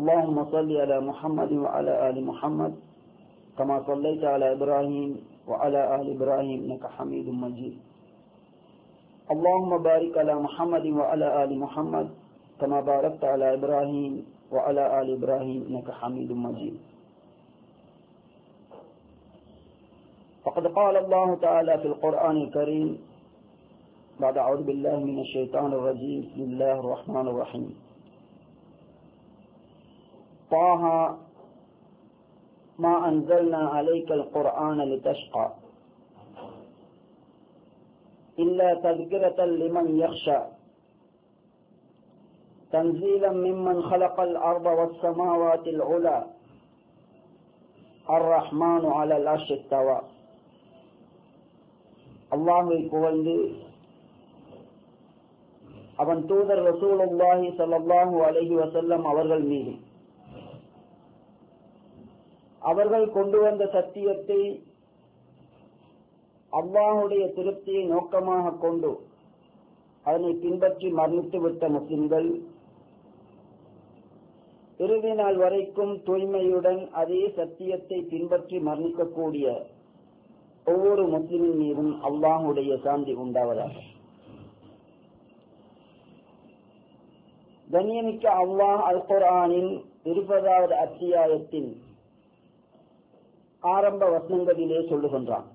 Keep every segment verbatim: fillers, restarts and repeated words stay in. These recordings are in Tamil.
اللهم صل على محمد وعلى آل محمد كما صليت على إبراهيم وعلى آل إبراهيم إنك حميد مجيد. اللهم بارك على محمد وعلى آل محمد كما باركت على إبراهيم وعلى آل إبراهيم إنك حميد مجيد. فقد قال الله تعالى في القرآن الكريم بعد أعوذ بالله من الشيطان الرجيم بسم الله الرحمن الرحيم. طه ما أنزلنا عليك القرآن لتشقى إلا تذكرة لمن يخشى تنزيلا ممن خلق الأرض والسماوات العلى الرحمن على العرش استوى. அல்லாஹ்வை புகழ்ந்து அவன் தூதர் ரசூலுல்லாஹி ஸல்லல்லாஹு அலைஹி வஸல்லம் அவர்கள் மீது அவர்கள் கொண்டு வந்த சத்தியத்தை அல்லாஹுடைய திருப்தியை நோக்கமாக கொண்டு அதனை பின்பற்றி மரணித்து விட்ட முஸ்லிம்கள் இறுதி நாள் வரைக்கும் தூய்மையுடன் அதே சத்தியத்தை பின்பற்றி மரணிக்கக்கூடிய ஒவ்வொரு முஸ்லிமின் மீதும் அல்லாஹுடைய சாந்தி உண்டாவதாக. கண்ணியமிக்க அல்லாஹ் அல் குர்ஆனின் இருபதாவது அத்தியாயத்தின் ஆரம்ப வசனங்களிலே சொல்லுகின்றான்,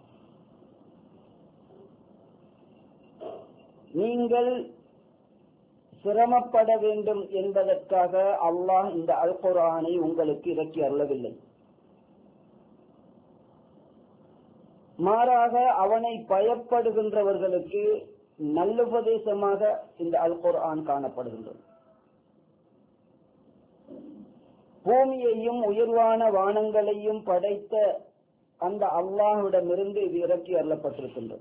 நீங்கள் சிரமப்பட வேண்டும் என்பதற்காக அல்லாஹ் இந்த அல் குர்ஆனை உங்களுக்கு இறக்கி அருளவில்லை. மாறாக அவனை பயப்படுகின்றவர்களுக்கு நல்லுபதேசமாக இந்த அல் குர்ஆன் காணப்படுகின்றது. பூமியையும் உயர்வான வானங்களையும் படைத்த அந்த அல்லாஹ்விடமிருந்து இது இறக்கி அருளப்பட்டிருக்கின்றது.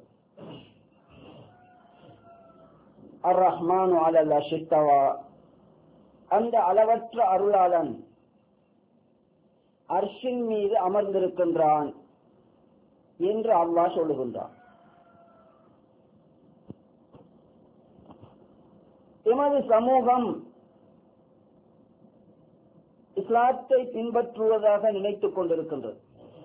அர் ரஹ்மானு அலல் அர்ஷி இஸ்தவா, அந்த அளவற்ற அருளாளன் அர்ஷின் மீது அமர்ந்திருக்கின்றான் என்று அல்லாஹ் சொல்லுகின்றான். எமது சமூகம் இஸ்லாத்தை பின்பற்றுவதாக நினைத்துக் கொண்டிருக்கின்றது.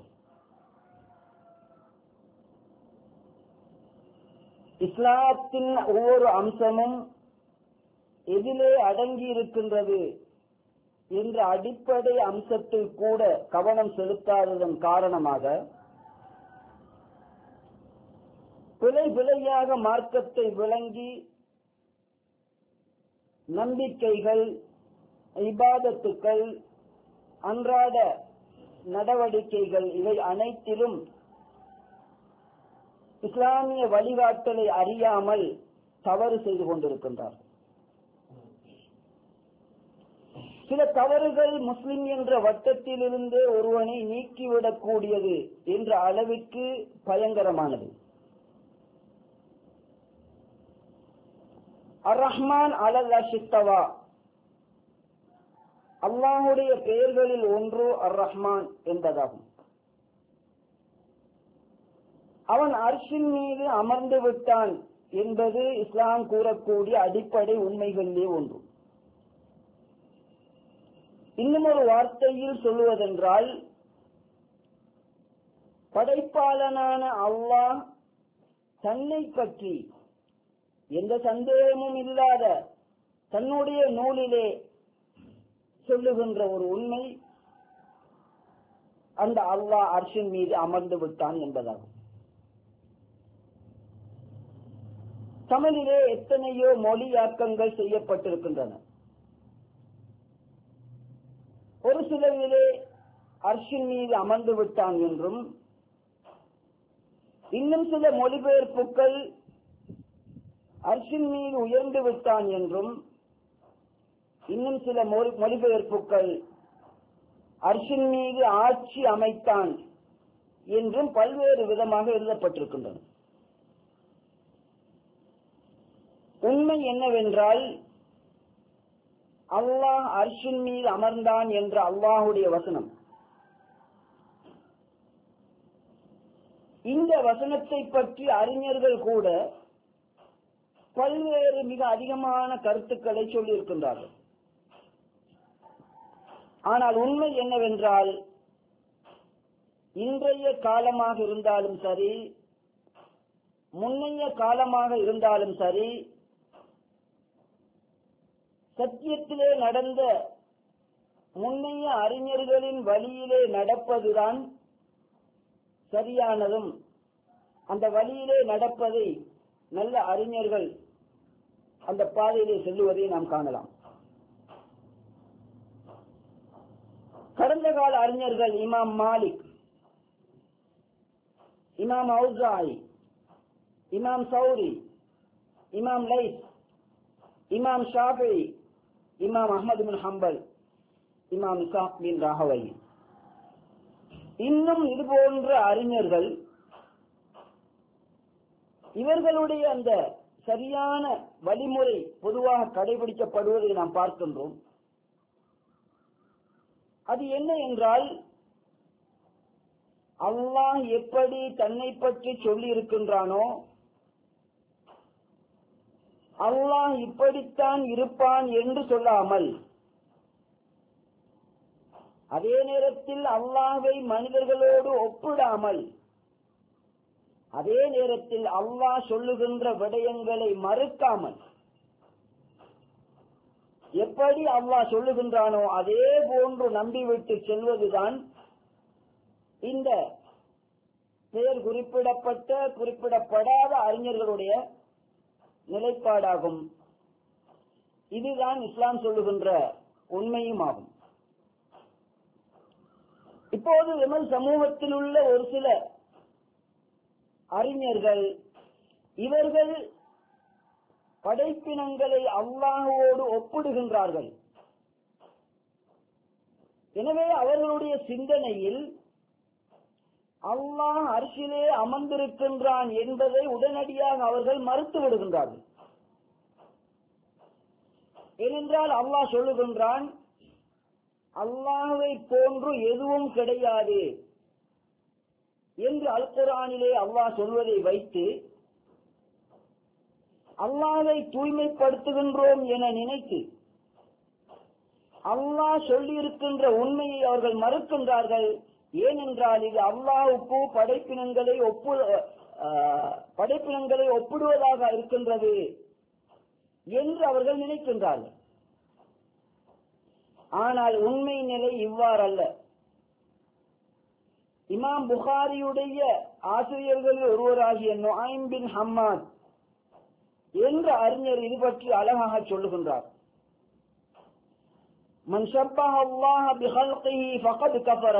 இஸ்லாத்தின் ஒவ்வொரு அம்சமும் எதிலே அடங்கி இருக்கின்றது என்ற அடிப்படை அம்சத்தில் கூட கவனம் செலுத்தாததன் காரணமாக பிழை பிழையாக மார்க்கத்தை விளங்கி நம்பிக்கைகள், இபாதத்துக்கள், அன்றாட நடவடிக்கைகள் இவை அனைத்திலும் இஸ்லாமிய வழிகாட்டலை அறியாமல் தவறு செய்து கொண்டிருக்கின்றார். சில தவறுகள் முஸ்லிம் என்ற வட்டத்திலிருந்தே ஒருவனை நீக்கிவிடக்கூடியது என்ற அளவிற்கு பயங்கரமானது. அர் ரஹ்மான் அலல் அர்ஷி இஸ்தவா, அல்லாஹுடைய பெயர்களில் ஒன்று அர் ரஹ்மான் என்பதாகும். அவன் அர்ஷின் மீது அமர்ந்து விட்டான் என்பது இஸ்லாம் கூறக்கூடிய அடிப்படை உண்மைகளிலே ஒன்று. இன்னும் ஒரு வார்த்தையில் சொல்லுவதென்றால், படைப்பாளனான அல்லாஹ் தன்னை பற்றி எந்த சந்தேகமும் இல்லாத தன்னுடைய நூலிலே சொல்லுகின்ற ஒரு உண்மை, அந்த அல்லாஹ் அர்ஷின் மீது அமர்ந்து விட்டான் என்பதாகும். தமிழிலே எத்தனையோ மொழியாக்கங்கள் செய்யப்பட்டிருக்கின்றன. ஒரு சிலவிலே அர்ஷின் மீது அமர்ந்து விட்டான் என்றும், இன்னும் சில மொழிபெயர்ப்புகள் அர்ஷின் மீது உயர்ந்து விட்டான் என்றும், இன்னும் சில மொழிபெயர்ப்புகள் அர்ஷின் மீது ஆட்சி அமைத்தான் என்றும் பல்வேறு விதமாக எழுதப்பட்டிருக்கின்றன. உண்மை என்னவென்றால், அல்லாஹ் அர்ஷின் மீது அமர்ந்தான் என்ற அல்லாஹுடைய வசனம், இந்த வசனத்தை பற்றி அறிஞர்கள் கூட பல்வேறு மிக அதிகமான கருத்துக்களை சொல்லியிருக்கின்றார்கள். ஆனால் உண்மை என்னவென்றால் இன்றைய காலமாக இருந்தாலும் சரி, முன்னைய காலமாக இருந்தாலும் சரி, சத்தியத்திலே நடந்த முன்னைய அறிஞர்களின் வழியிலே நடப்பதுதான் சரியானதும், அந்த வழியிலே நடப்பதை நல்ல அறிஞர்கள் அந்த பாதையிலே செல்லுவதை நாம் காணலாம். கடந்த கால அறிஞர்கள் இமாம் மாலிக், இமாம் அவுசாஇ, இமாம் சௌரி, இமாம் லைஸ், இமாம் ஷாஃபிஈ, இமாம் அஹ்மது பின் ஹம்பல், இமாம் இஸ்ஹாக் பின் ராஹவயி, இன்னும் இது போன்ற அறிஞர்கள் இவர்களுடைய அந்த சரியான வழிமுறை பொதுவாக கடைபிடிக்கப்படுவதை நாம் பார்க்கின்றோம். அது என்ன என்றால், அல்லாஹ் எப்படி தன்னை பற்றி சொல்லி இருக்கின்றானோ, அல்லாஹ் இப்படித்தான் இருப்பான் என்று சொல்லாமல், அதே நேரத்தில் அல்லாஹ்வை மனிதர்களோடு ஒப்பிடாமல், அதே நேரத்தில் அல்லாஹ் சொல்லுகின்ற விடயங்களை மறுக்காமல், எப்படி அல்லாஹ் சொல்லுகின்றானோ அதே போன்று நம்பிவிட்டு செல்வதுதான் இந்த பெயர் குறிப்பிடப்பட்ட குறிப்பிடப்படாத அறிஞர்களுடைய நிலைப்பாடாகும். இதுதான் இஸ்லாம் சொல்லுகின்ற உண்மையும் ஆகும். இப்போது எமல் சமூகத்தில் உள்ள ஒரு சில அறிஞர்கள் இவர்கள் படைப்பினங்களை அல்லாஹ்வோடு ஒப்பிடுகின்றார்கள். எனவே அவர்களுடைய சிந்தனையில் அல்லாஹ் அர்ஷிலே அமர்ந்திருக்கின்றான் என்பதை உடனடியாக அவர்கள் மறுத்து விடுகின்றார்கள். ஏனென்றால் அல்லாஹ் சொல்லுகின்றான், அல்லாஹ்வை போன்று எதுவும் கிடையாது என்று அல் குர்ஆனிலே அல்லாஹ் சொல்வதை வைத்து அல்லாஹ்வை தூய்மைப்படுத்துகின்றோம் என நினைத்து அல்லாஹ் சொல்லி இருக்கின்ற உண்மையை அவர்கள் மறுக்கின்றார்கள். ஏனென்றால் இது அல்லாஹ்வுக்கு படைப்பினங்களை ஒப்பு படைப்பினங்களை ஒப்பிடுவதாக இருக்கின்றது என்று அவர்கள் நினைக்கின்றார்கள். ஆனால் உண்மை நிலை இவ்வாறல்ல. இமாம் புகாரியுடைய ஆசிரியர்களில் ஒருவராகிய நுஐம் பின் ஹம்மாத் என்ற அறிஞர் இது பற்றி அழகாக சொல்லுகின்றார். மன் ஷப்பஹ அல்லாஹ பிஹல்கிஹி ஃபகத் கஃபர,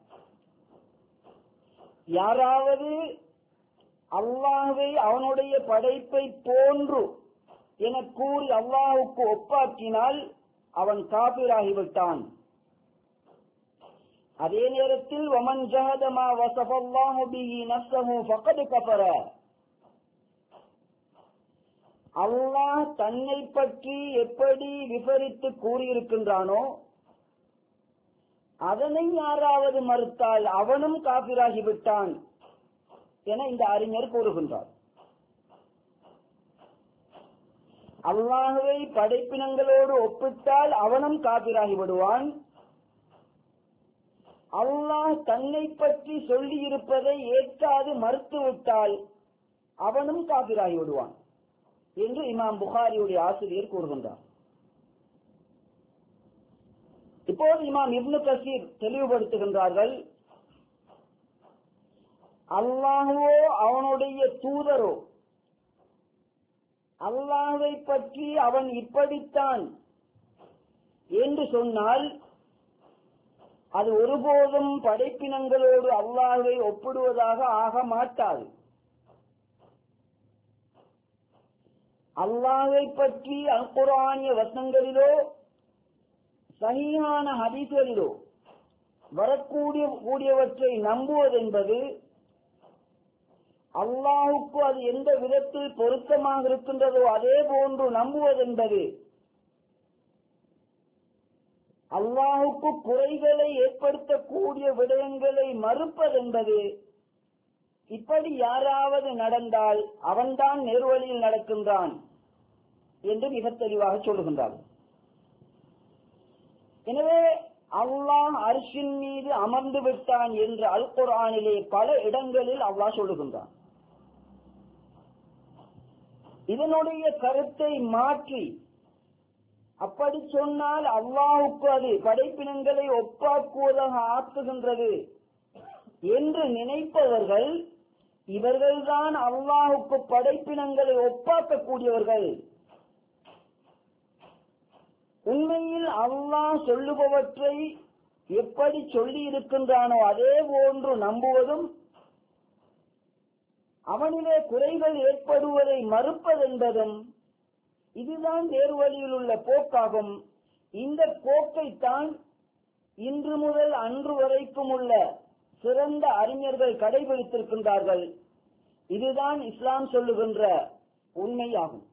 யாராவது அல்லாஹ்வை அவனுடைய படைப்பை போன்று என கூறி அல்லாஹ்வுக்கு ஒப்பாக்கினால் அவன் காபிராகிவிட்டான். அதே நேரத்தில் வமன் ஜஹத மா வஸஃபல்லாஹு பிஹி நஃப்ஸஹு ஃபகத் கஃபர, அல்லாஹ் தன்னை பற்றி எப்படி விபரித்து கூறியிருக்கின்றானோ அதனை யாராவது மறுத்தால் அவனும் காபிராகிவிட்டான் என இந்த அறிஞர் கூறுகின்றார். அல்லாஹ்வை படைப்பினங்களோடு ஒப்பிட்டால் அவனும் காபிராகி விடுவான். அல்லாஹ் தன்னை பற்றி சொல்லி இருப்பதை ஏற்காது மறுத்துவிட்டால் அவனும் காபிராகி விடுவான் என்று இமாம் புகாரியுடைய ஆசிரியர் கூறுகின்றார். இப்போது இமாம் இப்னு கசீர் தெளிவுபடுத்துகின்றார்கள், அல்லாஹ்வோ அவனுடைய தூதரோ அல்லாஹ்வை பற்றி அவன் இப்படித்தான் என்று சொன்னால் அது ஒருபோதும் படைப்பினங்களோடு அல்லாஹ்வை ஒப்பிடுவதாக ஆக மாட்டாது. அல்லாஹ்வை பற்றி அல் குர்ஆனிய வசனங்களிலோ சஹீஹான ஹதீஸ்களிலோ வரக்கூடிய கூடியவற்றை நம்புவதென்பது அல்லாஹ்வுக்கு அது எந்த விதத்தில் பொருத்தமாக இருக்கின்றதோ அதே போன்று நம்புவதென்பது அல்லாஹ்வுக்கு குறைகளை ஏற்படுத்தக்கூடிய விடயங்களை மறுப்பதென்பது, இப்படி யாராவது நடந்தால் அவன்தான் நேர்வழியில் நடக்கின்றான் என்று மிக தெளிவாக சொல்லுகின்றார். எனவே அல்லாஹ் அர்ஷின் மீது அமர்ந்து விட்டான் என்று அல் குர்ஆனிலே பல இடங்களில் அல்லாஹ் சொல்லுகின்றான். இதனுடைய கருத்தை மாற்றி அப்படி சொன்னால் அல்லாஹுக்கு அது படைப்பினங்களை ஒப்பாக்குவதாக ஆக்குகின்றது என்று நினைப்பவர்கள் இவர்கள்தான் அல்லாஹுக்கு படைப்பினங்களை ஒப்பாக்கக்கூடியவர்கள். உண்மையில் அல்லாஹ் சொல்லுபவற்றை எப்படி சொல்லி இருக்கின்றானோ அதே போன்று நம்புவதும் அவனிலே குறைகள் ஏற்படுவதை மறுப்பதென்பதும் இதுதான் வேறு வழியில் உள்ள போக்காகும். இந்த போக்கைத்தான் இன்று முதல் அன்று வரைக்கும் உள்ள சிறந்த அறிஞர்கள் கடைபிடித்திருக்கின்றார்கள். இதுதான் இஸ்லாம் சொல்லுகின்ற உண்மையாகும்.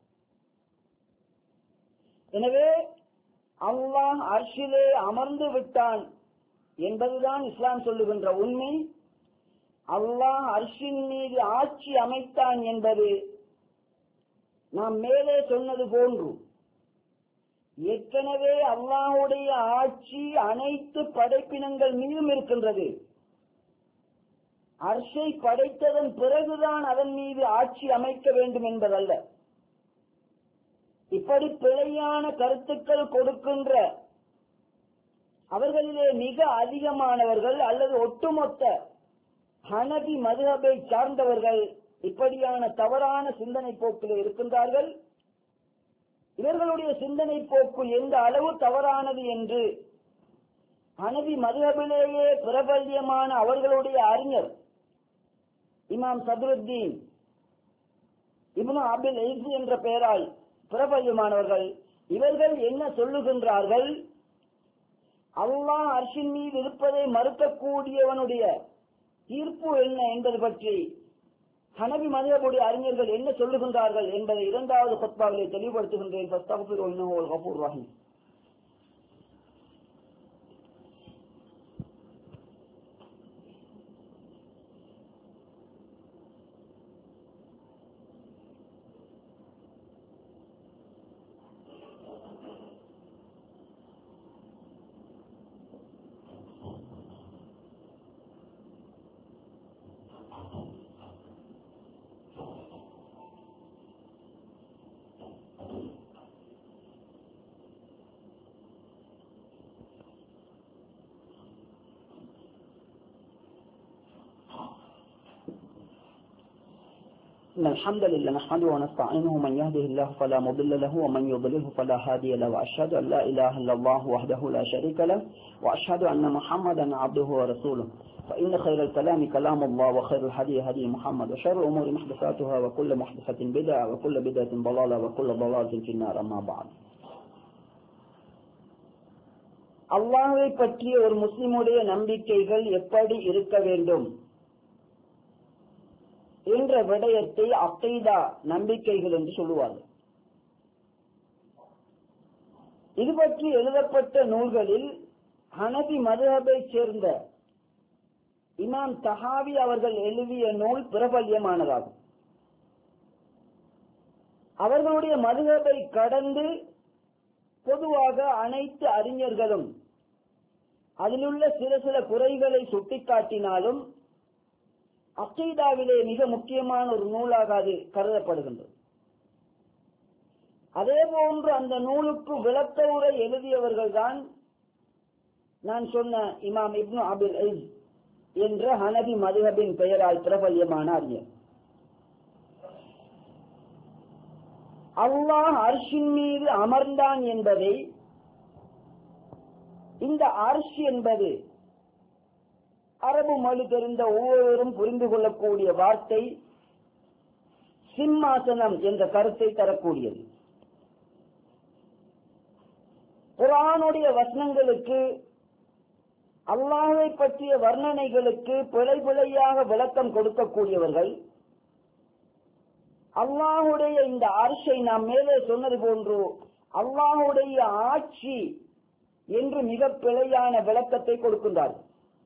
எனவே அல்லாஹ் அர்ஷிலே அமர்ந்து விட்டான் என்பதுதான் இஸ்லாம் சொல்லுகின்ற உண்மை. அல்லாஹ் அர்ஷின் மீது ஆட்சி அமைத்தான் என்பது நாம் மேலே சொன்னது போன்று ஏற்கனவே அல்லாஹுடைய ஆட்சி அனைத்து படைப்பினங்கள் மீதும் இருக்கின்றது. அர்ஷை படைத்ததன் பிறகுதான் அதன் மீது ஆட்சி அமைக்க வேண்டும் என்பதல்ல. இப்படி பிழையான கருத்துக்கள் கொடுக்கின்ற அவர்களிலே மிக அதிகமானவர்கள் அல்லது ஒட்டுமொத்த ஹனபி மதுஹபை சார்ந்தவர்கள் இப்படியான தவறான சிந்தனை போக்கில் இருக்கின்றார்கள். இவர்களுடைய சிந்தனை போக்கு எந்த அளவு தவறானது என்று ஹனபி மதுஹபிலேயே பிரபல்யமான அவர்களுடைய அறிஞர் இமாம் சதுருத்தீன் இப்னு அபில் இஸ் என்ற பெயரால் பிரபல்யமானவர்கள் இவர்கள் என்ன சொல்லுகின்றார்கள்? அல்லாஹ் அர்ஷின் மீது இருப்பதை மறுக்கக்கூடியவனுடைய தீர்ப்பு என்ன என்பது பற்றி ஹனபி மதுஹபுடைய அறிஞர்கள் என்ன சொல்லுகின்றார்கள் என்பதை இரண்டாவது ஃபத்வாவிலே தெளிவுபடுத்துகின்றேன். ஃபஸ்தக்ஃபிரு இன்னஹு ஹுவல் கஃபூர் ரஹீம். إن الحمد لله نحمده ونستعينه من يهده الله فلا مضل له ومن يضلله فلا هادي له وأشهد أن لا إله إلا الله وحده لا شريك له وأشهد أن محمدا عبده ورسوله فإن خير الكلام كلام الله وخير الهدي هدي محمد وشر الأمور محدثاتها وكل محدثة بدعة وكل بدعة ضلالة وكل ضلالة في النار أما بعد. அல்லாஹ்வை பற்றிய ஒரு முஸ்லிமுடைய நம்பிக்கைகள் எப்படி இருக்க வேண்டும் என்ற விடயத்தை அகீதா நம்பிக்கைகள் என்று சொல்லுவார்கள். இது பற்றி எழுதப்பட்ட நூல்களில் ஹனபி மதுஹபை சேர்ந்த இமாம் தஹாவி அவர்கள் எழுதிய நூல் பிரபல்யமானதாகும். அவர்களுடைய மதுஹபை கடந்து பொதுவாக அனைத்து அறிஞர்களும் அதிலுள்ள சில சில குறைகளை சுட்டிக்காட்டினாலும் அகீதாவிலே மிக முக்கியமான ஒரு நூலாக அது கருதப்படுகின்றது. அதே போன்று அந்த நூலுக்கு விளக்க உரை எழுதியவர்கள் தான் நான் சொன்ன இமாம் இப்னு அபில் இஸ் என்ற ஹனபி மதுஹபின் பெயரால் பிரபல்யமான அறிஞர். அல்லாஹ் அர்ஷின் மீது அமர்ந்தான் என்பதை, இந்த அர்ஷ் என்பது அரபு மொழி தெரிந்த ஒவ்வொருவரும் புரிந்து கொள்ளக்கூடிய வார்த்தை சிம்மாசனம் என்ற கருத்தை தரக்கூடியது. குர்ஆனுடைய வசனங்களுக்கு அல்லாஹ்வை பற்றிய வர்ணனைகளுக்கு பிழை பிழையாக விளக்கம் கொடுக்கக்கூடியவர்கள் அல்லாஹுடைய இந்த அர்ஷை நாம் மேலே சொன்னது போன்று அல்லாஹுடைய ஆட்சி என்று மிக பிழையான விளக்கத்தை கொடுக்கின்றார்கள்.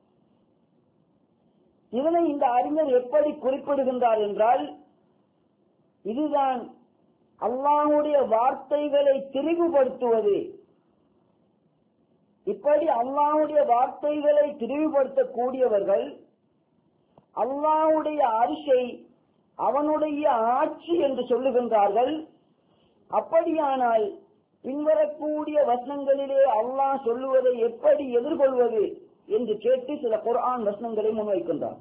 இதனை இந்த அறிஞர் எப்படி குறிப்பிடுகின்றார் என்றால், இதுதான் அல்லாஹுடைய வார்த்தைகளை திரிவுபடுத்துவது, இப்படி அல்லாஹ்வுடைய வார்த்தைகளை திரிவுபடுத்தக்கூடியவர்கள் அல்லாஹ்வுடைய அரிசை அவனுடைய ஆட்சி என்று சொல்லுகின்றார்கள். அப்படியானால் பின்வரக்கூடிய வசனங்களிலே அல்லாஹ் சொல்லுவதை எப்படி எதிர்கொள்வது என்று கேட்டு சில குர்ஆன் வசனங்களை முன்வைக்கின்றார்.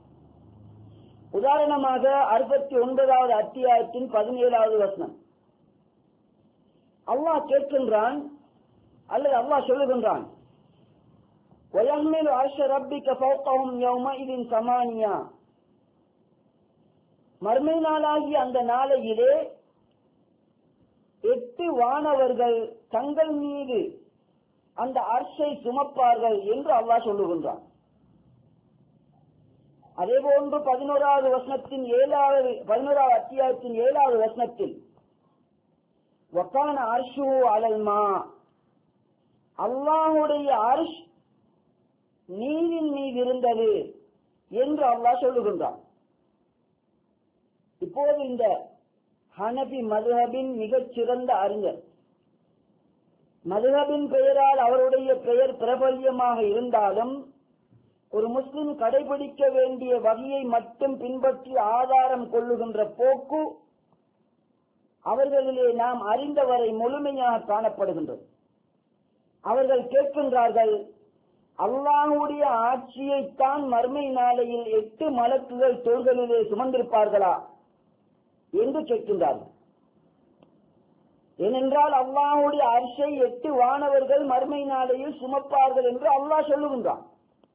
உதாரணமாக அறுபத்தி ஒன்பதாவது அத்தியாயத்தின் பதினேழாவது வசனம் அல்லாஹ் கேட்கின்றான் அல்லது அல்லாஹ் சொல்லுகின்றான், وَيَحْمِلُ عَرْشَ رَبِّكَ فَوْقَهُمْ يَوْمَئِذٍ ثَمَانِيَةٌ. மறுமை நாளாகிய அந்த நாளையிலே எட்டு வானவர்கள் தங்கள் மீது அந்த அர்ஷை சுமப்பார்கள் என்று அல்லாஹ் சொல்லுகின்றான். அதே போன்று பதினோராவது வசனத்தின் ஏழாவது பதினோராவது அத்தியாயத்தின் ஏழாவது வசனத்தில் வக்கான அர்ஷு அலல் மா, அல்லாஹ்வுடைய அர்ஷ் நீரின் மீது இருந்தது என்று அல்லாஹ் சொல்லுகின்றான். இப்போது இந்த ஹனபி மதுஹபின் மிகச் சிறந்த அறிஞர், மதுஹபின் பெயரால் அவருடைய பெயர் பிரபல்யமாக இருந்தாலும் ஒரு முஸ்லிம் கடைபிடிக்க வேண்டிய வகையை மட்டும் பின்பற்றி ஆதாரம் கொள்ளுகின்ற போக்கு அவர்களிலே நாம் அறிந்தவரை முழுமையாக காணப்படுகின்றது. அவர்கள் கேட்கின்றார்கள், அல்லாஹ்வுடைய ஆட்சியைத்தான் மறுமை நாளையில் எட்டு மலக்குகள் தோள்களிலே சுமந்திருப்பார்களா என்று கேட்கின்றார்கள். ஏனென்றால் அல்லாஹ்வுடைய அர்ஷை எட்டு வானவர்கள் மறுமை நாளையில் சுமப்பார்கள் என்று அல்லாஹ் சொல்லுகின்றான்.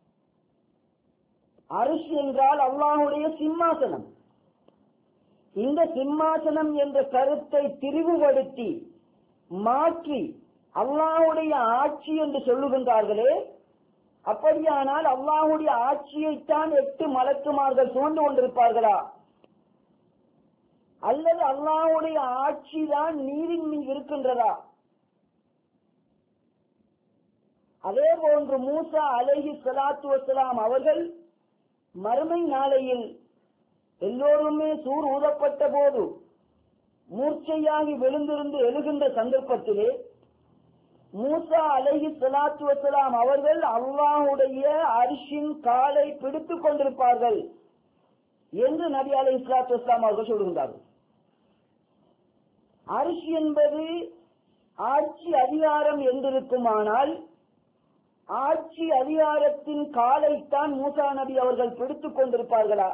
அர்ஷ் என்றால் அல்லாஹ்வுடைய சிம்மாசனம். இந்த சிம்மாசனம் என்ற கருத்தை திரிவுபடுத்தி மாற்றி அல்லாஹ்வுடைய ஆட்சி என்று சொல்லுகின்றார்களே, அப்படியானால் அல்லாஹ்வுடைய ஆட்சியைத்தான் எட்டு மலக்குமார்கள் சுமந்து கொண்டிருப்பார்களா அல்லது அல்லாஹ்வுடைய ஆட்சி தான் நீரின் மீது இருக்கின்றதா? அதே போன்று மூசா அலைஹி ஸலாத்து வஸலாம் அவர்கள் மறுமை நாளையில் எல்லோருமே சூர் ஊதப்பட்ட போது மூர்ச்சையாகி விழுந்திருந்து எழுகின்ற சந்தர்ப்பத்திலே மூசா அலைஹி ஸலாத்து வஸலாம் அவர்கள் அல்லாஹ்வுடைய அர்ஷின் காலை பிடித்துக் கொண்டிருப்பார்கள் என்று நபி அலைஹி ஸலாத்து வஸலாம் அவர்கள் சொல்கின்றார்கள். அர்ஷ் என்பது ஆட்சி அதிகாரம் என்றிருக்குமானால் ஆட்சி அதிகாரத்தின் காலைத்தான் மூசா நபி அவர்கள் பிடித்துக் கொண்டிருப்பார்களா?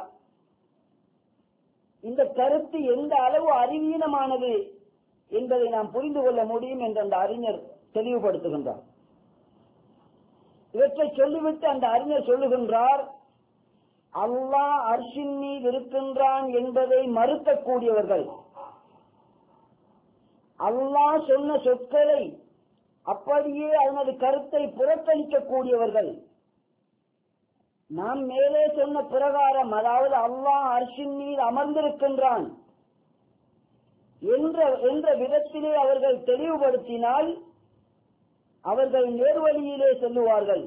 இந்த கருத்து எந்த அளவு அறிவீனமானது என்பதை நாம் புரிந்து கொள்ள முடியும் என்று அந்த அறிஞர் தெளிவுபடுத்துகின்றார். இவற்றை சொல்லிவிட்டு அந்த அறிஞர் சொல்லுகின்றார், அல்லாஹ் அர்ஷின் மீது இருக்கின்றான் என்பதை மறுக்கக்கூடியவர்கள், அல்லாஹ் சொன்ன சொற்களை அப்படியே அதனது கருத்தை புறக்கணிக்கக்கூடியவர்கள், நாம் மேலே சொன்ன பிரகாரம் அதாவது அல்லாஹ் அர்ஷின் மீது அமர்ந்திருக்கின்றான் என்ற என்ற விதத்திலே அவர்கள் தெளிவுபடுத்தினால் அவர்கள் நேர்வழியிலே செல்லுவார்கள்.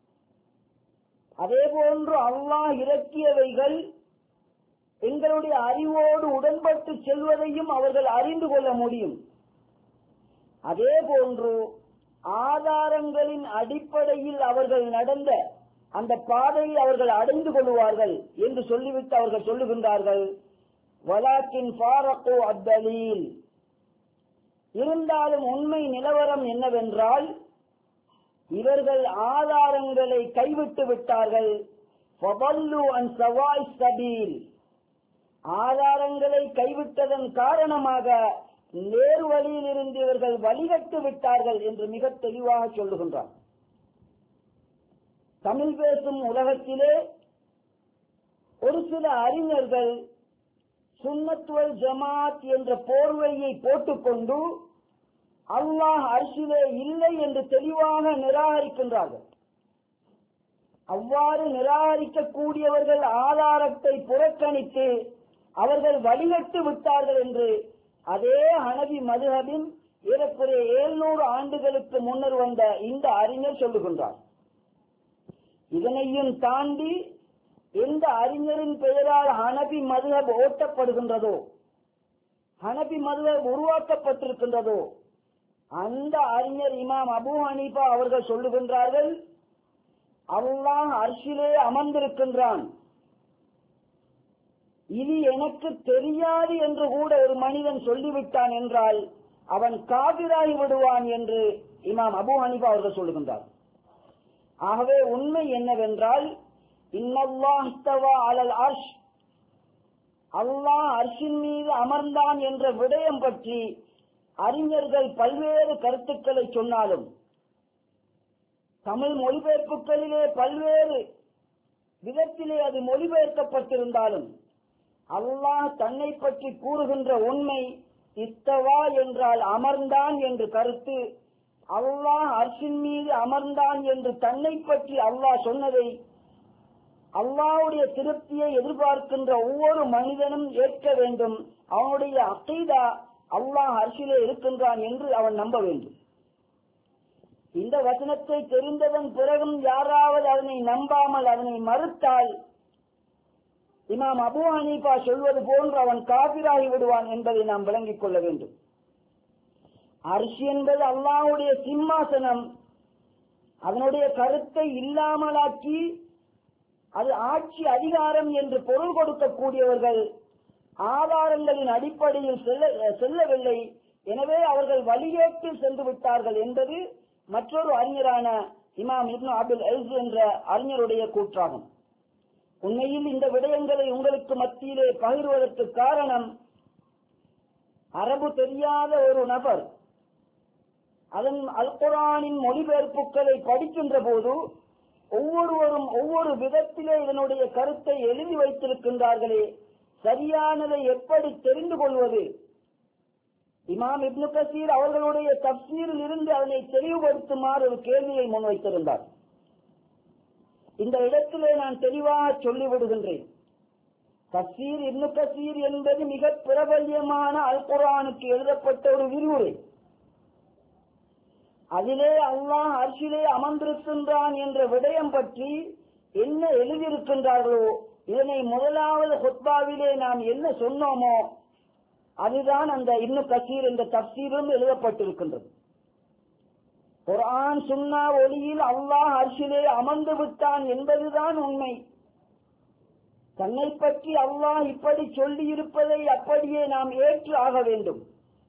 அதே போன்று அல்லாஹ் இறக்கியவைகள் எங்களுடைய அறிவோடு உடன்பட்டு செல்வதையும் அவர்கள் அறிந்து கொள்ள முடியும். அதே போன்று ஆதாரங்களின் அடிப்படையில் அவர்கள் நடந்த அந்த பாதையை அவர்கள் அடைந்து கொள்வார்கள் என்று சொல்லிவிட்டு அவர்கள் சொல்லுகின்றார்கள், வலாக்கின் ஃபாரகு அத்தலீல். இருந்தாலும் உண்மை நிலவரம் என்னவென்றால் இவர்கள் ஆதாரங்களை கைவிட்டு விட்டார்கள். ஃபதல்லு அன் ஸவாஇ ஸபீல். ஆதாரங்களை கைவிட்டதன் காரணமாக நேர்வழியில் இருந்து இவர்கள் வழிகட்டு விட்டார்கள் என்று மிக தெளிவாக சொல்லுகின்றார். தமிழ் பேசும் உலகத்திலே ஒரு சில அறிஞர்கள் சுன்னத் வல் ஜமாத் என்ற போர்வையை போட்டுக்கொண்டு அல்லாஹ் அர்ஷிலே இல்லை என்று தெளிவாக நிராகரிக்கின்றார்கள். அவ்வாறு நிராகரிக்கக்கூடியவர்கள் ஆதாரத்தை புறக்கணித்து அவர்கள் வழிகட்டு விட்டார்கள் என்று அதே ஹனபி மதுஹபின் ஏறக்குறைய எழுநூறு ஆண்டுகளுக்கு முன்னர் வந்த இந்த அறிஞர் சொல்லுகின்றார். இதனையும் தாண்டி எந்த அறிஞரின் பெயரால் ஹனபி மதுஹப் ஓட்டப்படுகின்றதோ, ஹனபி மதுஹப் உருவாக்கப்பட்டிருக்கின்றதோ, அந்த அறிஞர் இமாம் அபூ ஹனீஃபா அவர்கள் சொல்லுகின்றார்கள், அல்லாஹ் அர்ஷிலே அமர்ந்திருக்கின்றான், இது எனக்கு தெரியாது என்று கூட ஒரு மனிதன் சொல்லிவிட்டான் என்றால் அவன் காபிராகி விடுவான் என்று இமாம் அபூ ஹனீஃபா அவர்கள் சொல்லுகின்றார். ஆகவே உண்மை என்னவென்றால், இன்னல்லாஹ் இஸ்தவா அலல் அர்ஷ், அல்லாஹ் அர்ஷின் மீது அமர்ந்தான் என்ற விடயம் பற்றி அறிஞர்கள் பல்வேறு கருத்துக்களை சொன்னாலும், தமிழ் மொழிபெயர்ப்புகளிலே பல்வேறு விதத்திலே அது மொழிபெயர்க்கப்பட்டிருந்தாலும், அல்லாஹ் தன்னை பற்றி கூறுகின்ற உண்மை இஸ்தவா என்றால் அமர்ந்தான் என்று கருத்து. அல்லாஹ் அர்ஷின் மீது அமர்ந்தான் என்று தன்னை பற்றி அல்லாஹ் சொன்னதை அல்லாஹ்வுடைய திருப்தியை எதிர்பார்க்கின்ற ஒவ்வொரு மனிதனும் ஏற்க வேண்டும். அவனுடைய அகீதா அல்லாஹ் அர்ஷிலே இருக்கின்றான் என்று அவன் நம்ப வேண்டும். இந்த வசனத்தை தெரிந்ததன் பிறகும் யாராவது அதனை நம்பாமல் அதனை மறுத்தால் இமாம் அபூ ஹனீஃபா சொல்வது போன்று அவன் காபிராகி விடுவான் என்பதை நாம் விளங்கிக் கொள்ள வேண்டும். அர்ஷ் என்பது அல்லாஹ்வுடைய சிம்மாசனம். அதனுடைய கருத்தை இல்லாமலாக்கி அது ஆட்சி அதிகாரம் என்று பொருள் கொடுக்கக்கூடியவர்கள் ஆதாரங்களின் அடிப்படையில் செல்லவில்லை. எனவே அவர்கள் வழிகேட்டில் சென்று விட்டார்கள் என்பது மற்றொரு அறிஞரான இமாம் இப்னு அபுல் அஸ் என்ற அறிஞருடைய கூற்றாகும். உண்மையில் இந்த விடயங்களை உங்களுக்கு மத்தியிலே பகிர்வதற்கு காரணம், அரபு தெரியாத ஒரு நபர் அதன் அல் குர்ஆனின் மொழிபெயர்ப்புகளை படிக்கின்ற போது ஒவ்வொருவரும் ஒவ்வொரு விதத்திலே இதனுடைய கருத்தை எழுதி வைத்திருக்கின்றார்களே, சரியானதை எப்படி தெரிந்து கொள்வது? இமாம் இப்னு கசீர் அவர்களுடைய தப்சீரில் இருந்து அதனை தெளிவுபடுத்துமாறு ஒரு கேள்வியை முன்வைத்திருந்தார். இந்த இடத்திலே நான் தெளிவாக சொல்லிவிடுகின்றேன். தப்சீர் இப்னு கசீர் என்பது மிக பிரபல்யமான அல் குர்ஆனுக்கு எழுதப்பட்ட ஒரு விரிவுரை. அதிலே அல்லாஹ் அர்ஷிலே அமர்ந்திருக்கின்றான் என்ற விடயம் பற்றி என்ன எழுதியிருக்கின்றார்களோ, இதனை முதலாவது ஹுத்பாவிலே நாம் என்ன சொன்னோமோ அதுதான் அந்த இப்னு கசீர் என்ற தப்சீரும் எழுதப்பட்டிருக்கின்றது. குர்ஆன் சுன்னா ஒளியில் அல்லாஹ் அர்ஷிலே அமர்ந்து விட்டான் என்பதுதான் உண்மை. தன்னை பற்றி அல்லாஹ் இப்படி சொல்லி இருப்பதை அப்படியே நாம் ஏற்று ஆக வேண்டும்.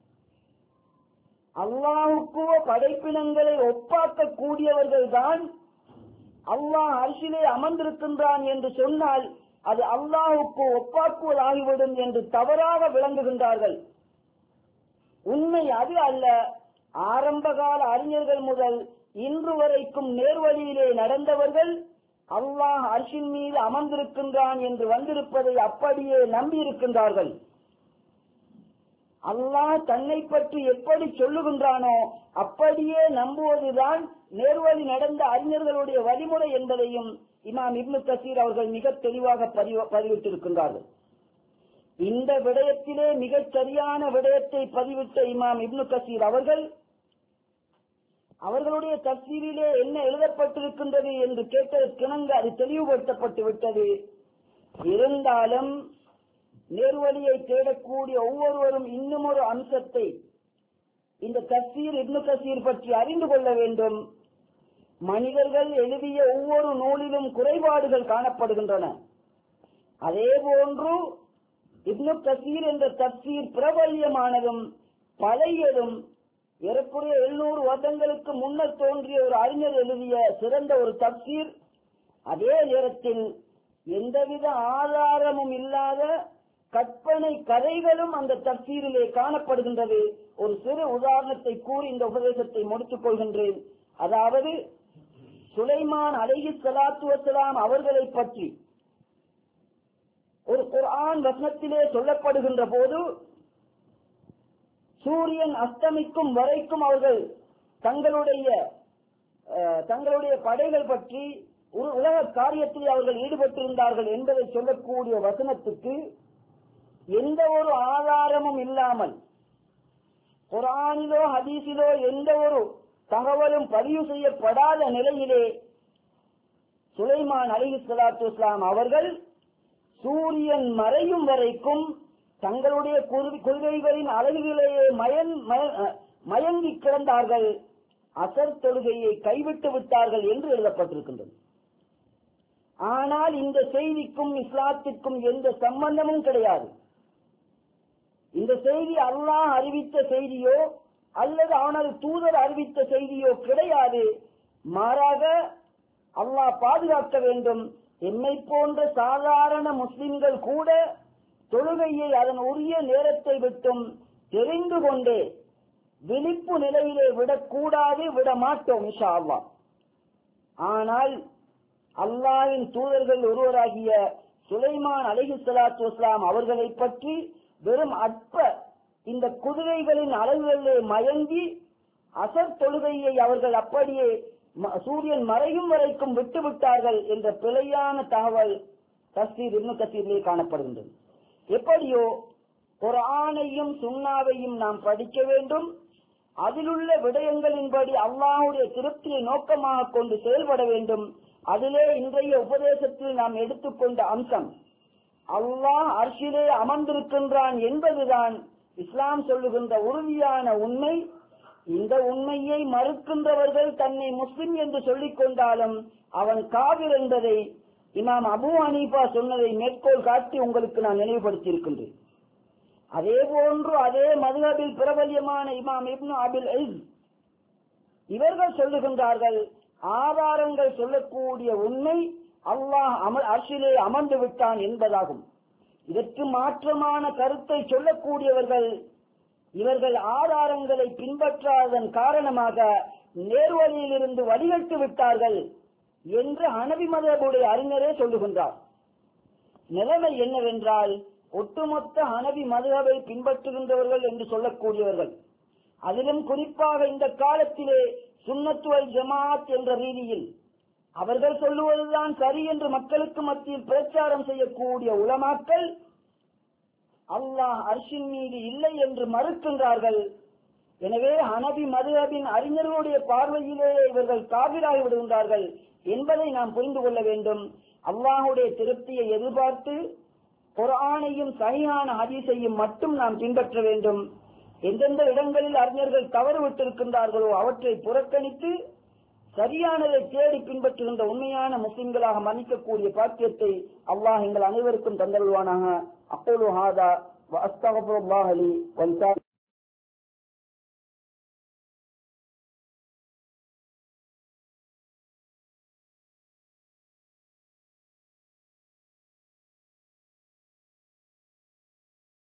அல்லாஹுக்கோ படைப்பினங்களை ஒப்பாக்க கூடியவர்கள் தான் அல்லாஹ் அர்ஷிலே அமர்ந்திருக்கின்றான் என்று சொன்னால் அது அல்லாஹுக்கு ஒப்பாக்குவதாகிவிடும் என்று தவறாக விளங்குகின்றார்கள். உண்மை அது அல்ல. ஆரம்பகால அறிஞர்கள் முதல் இன்று வரைக்கும் நேர்வழியிலே நடந்தவர்கள் அல்லாஹ் அர்ஷின் மீது அமர்ந்திருக்கின்றான் என்று வந்திருப்பதை அப்படியே நம்பியிருக்கின்றார்கள். அல்லாஹ் தன்னை பற்றி எப்படி சொல்லுகின்றானோ அப்படியே நம்புவதுதான் நேர்வழி நடந்த அறிஞர்களுடைய வழிமுறை என்பதையும் இமாம் இப்னு கசீர் அவர்கள் மிக தெளிவாக பதிவிட்டிருக்கின்றார்கள். இந்த விடயத்திலே மிகச் சரியான விடயத்தை பதிவிட்ட இமாம் இப்னு கசீர் அவர்கள் அவர்களுடைய தஃசீரிலே என்ன எழுதப்பட்டிருக்கின்றது என்று கேட்டதற்கிணங்க அது தெளிவுபடுத்தப்பட்டு விட்டது. இருந்தாலும் நேர்வழியை தேடக்கூடிய ஒவ்வொருவரும் இன்னும் ஒரு அம்சத்தை இந்த தஃசீர் இப்னு கசீர் பற்றி அறிந்து கொள்ள வேண்டும். மனிதர்கள் எழுதிய ஒவ்வொரு நூலிலும் குறைபாடுகள் காணப்படுகின்றன. அதே போன்று இப்னு கசீர் என்ற தஃசீர் பிரபல்யமானதும் பழையதும் ஏறக்குறைய எழுநூறு வருடங்களுக்கு முன்னர் தோன்றிய ஒரு அறிஞர் எழுதிய சிறந்த ஒரு தஃசீர். அதே நேரத்தில் எந்தவித ஆதாரமும் இல்லாத கற்பனை கதைகளும் அந்த தஃசீரிலே காணப்படுகின்றது. ஒரு சிறு உதாரணத்தை கூறி இந்த உபதேசத்தை முடித்துக் கொள்கின்றேன். அதாவது சுலைமான் அலைஹிஸ்ஸலாத்து வஸ்ஸலாம் அவர்களை பற்றி ஒரு குர்ஆன் வசனத்திலே சொல்லப்படுகின்ற போது சூரியன் அஸ்தமிக்கும் வரைக்கும் அவர்கள் தங்களுடைய தங்களுடைய படைகள் பற்றி உலக காரியத்தில் அவர்கள் ஈடுபட்டிருந்தார்கள் என்பதை சொல்லக்கூடிய வசனத்துக்கு எந்த ஒரு ஆதாரமும் இல்லாமல் குர்ஆனிலோ ஹதீஸிலோ எந்த ஒரு தகவலும் பதிவு செய்யப்படாத நிலையிலே சுலைமான் அலைஹிஸ்ஸலாத்து வஸ்ஸலாம் அவர்கள் சூரியன் மறையும் வரைக்கும் தங்களுடைய கொள்கைகளின் அழகுகளையே மயங்கி கிடந்தார்கள், அசர் தொழுகையை கைவிட்டு விட்டார்கள் என்று எழுதப்பட்டிருக்கின்றது. ஆனால் இந்த செய்திக்கும் இஸ்லாத்திற்கும் எந்த சம்பந்தமும் கிடையாது. இந்த செய்தி அல்லாஹ் அறிவித்த செய்தியோ அல்லது அவனது தூதர் அறிவித்த செய்தியோ கிடையாது. மாறாக அல்லாஹ் பாதுகாக்க வேண்டும், எம்மை போன்ற சாதாரண முஸ்லிம்கள் கூட தொழுகையை அதன் உரிய நேரத்தை விட்டும் தெரிந்து கொண்டே விழிப்பு நிலையிலே விடக்கூடாது, விட மாட்டோம் இன்ஷா அல்லாஹ். ஆனால் அல்லாஹ்வின் தூதர்கள் ஒருவராகிய சுலைமான் அலைஹிஸ்ஸலாத்து வஸ்ஸலாம் அவர்களை பற்றி வெறும் அற்ப இந்த குதிரைகளின் அளவுகளிலே மயங்கி அசர் தொழுகையை அவர்கள் அப்படியே சூரியன் மறையும் வரைக்கும் விட்டுவிட்டார்கள் என்ற பிழையான தகவல் தஃசீர் இப்னு கஸீரிலே காணப்படுகின்றது. எப்படியோ குர்ஆனையும் சுன்னாவையும் நாம் படிக்க வேண்டும், அதிலுள்ள விடயங்களின்படி அல்லாஹ்வுடைய திருப்தியை நோக்கமாக கொண்டு செயல்பட வேண்டும். அதிலே இன்றைய உபதேசத்தில் நாம் எடுத்துக்கொண்ட அம்சம் அல்லாஹ் அர்ஷிலே அமர்ந்திருக்கின்றான் என்பதுதான் இஸ்லாம் சொல்லுகின்ற உறுதியான உண்மை. இந்த உண்மையை மறுக்கின்றவர்கள் தன்னை முஸ்லிம் என்று சொல்லிக் கொண்டாலும் அவன் காபிர் என்பதை இமாம் அபூ ஹனீஃபா சொன்னதை மேற்கோள் காட்டி உங்களுக்கு நான் நினைவுபடுத்தி இருக்கின்றேன். அதே போன்று அதே மதுஹபில் பிரபல்யமான இமாம் இப்னு அபில் இஸ் இவர்கள் சொல்லுகின்றார்கள், ஆதாரங்கள் சொல்லக்கூடிய உண்மை அல்லாஹ் அமர் அர்ஷிலே அமர்ந்து விட்டான் என்பதாகும். இதற்கு மாற்றமான கருத்தை சொல்லக்கூடியவர்கள் இவர்கள் ஆதாரங்களை பின்பற்றாததன் காரணமாக நேர்வழியிலிருந்து வழிகட்டு விட்டார்கள் என்று ஹனபி மதஹபுடைய அறிஞரே சொல்லுகின்றார். நிலைமை என்னவென்றால், ஒட்டுமொத்த ஹனபி மதுஹபை பின்பற்றுகின்றவர்கள் என்று சொல்லக்கூடியவர்கள், அதிலும் குறிப்பாக இந்த காலத்திலே சுன்னத் வல் ஜமாஅத் என்ற ரீதியில் அவர்கள் சொல்லுவதுதான் சரி என்று மக்களுக்கு மத்தியில் பிரச்சாரம் செய்யக்கூடிய உலமாக்கள் அல்லாஹ் அர்ஷின் மீது இல்லை என்று மறுக்கின்றார்கள். எனவே ஹனபி மதுஹபின் அறிஞர்களுடைய பார்வையிலே இவர்கள் காபிராகி விடுகின்றார்கள் என்பதை நாம் புரிந்து கொள்ள வேண்டும். அல்லாஹுடைய திருப்தியை எதிர்பார்த்து குர்ஆனையும் சஹீஹான ஹதீஸையும் மட்டும் நாம் பின்பற்ற வேண்டும். எந்தெந்த இடங்களில் அறிஞர்கள் தவறு விட்டிருக்கின்றார்களோ அவற்றை புறக்கணித்து சரியானதை தேடி பின்பற்றுகின்ற உண்மையான முஸ்லிம்களாக மன்னிக்கக்கூடிய பாக்கியத்தை அல்லாஹ் எங்கள் அனைவருக்கும் தந்தருள்வானாக. அக்கூலு ஹாதா வ அஸ்தக்ஃபிருல்லாஹ் லி வ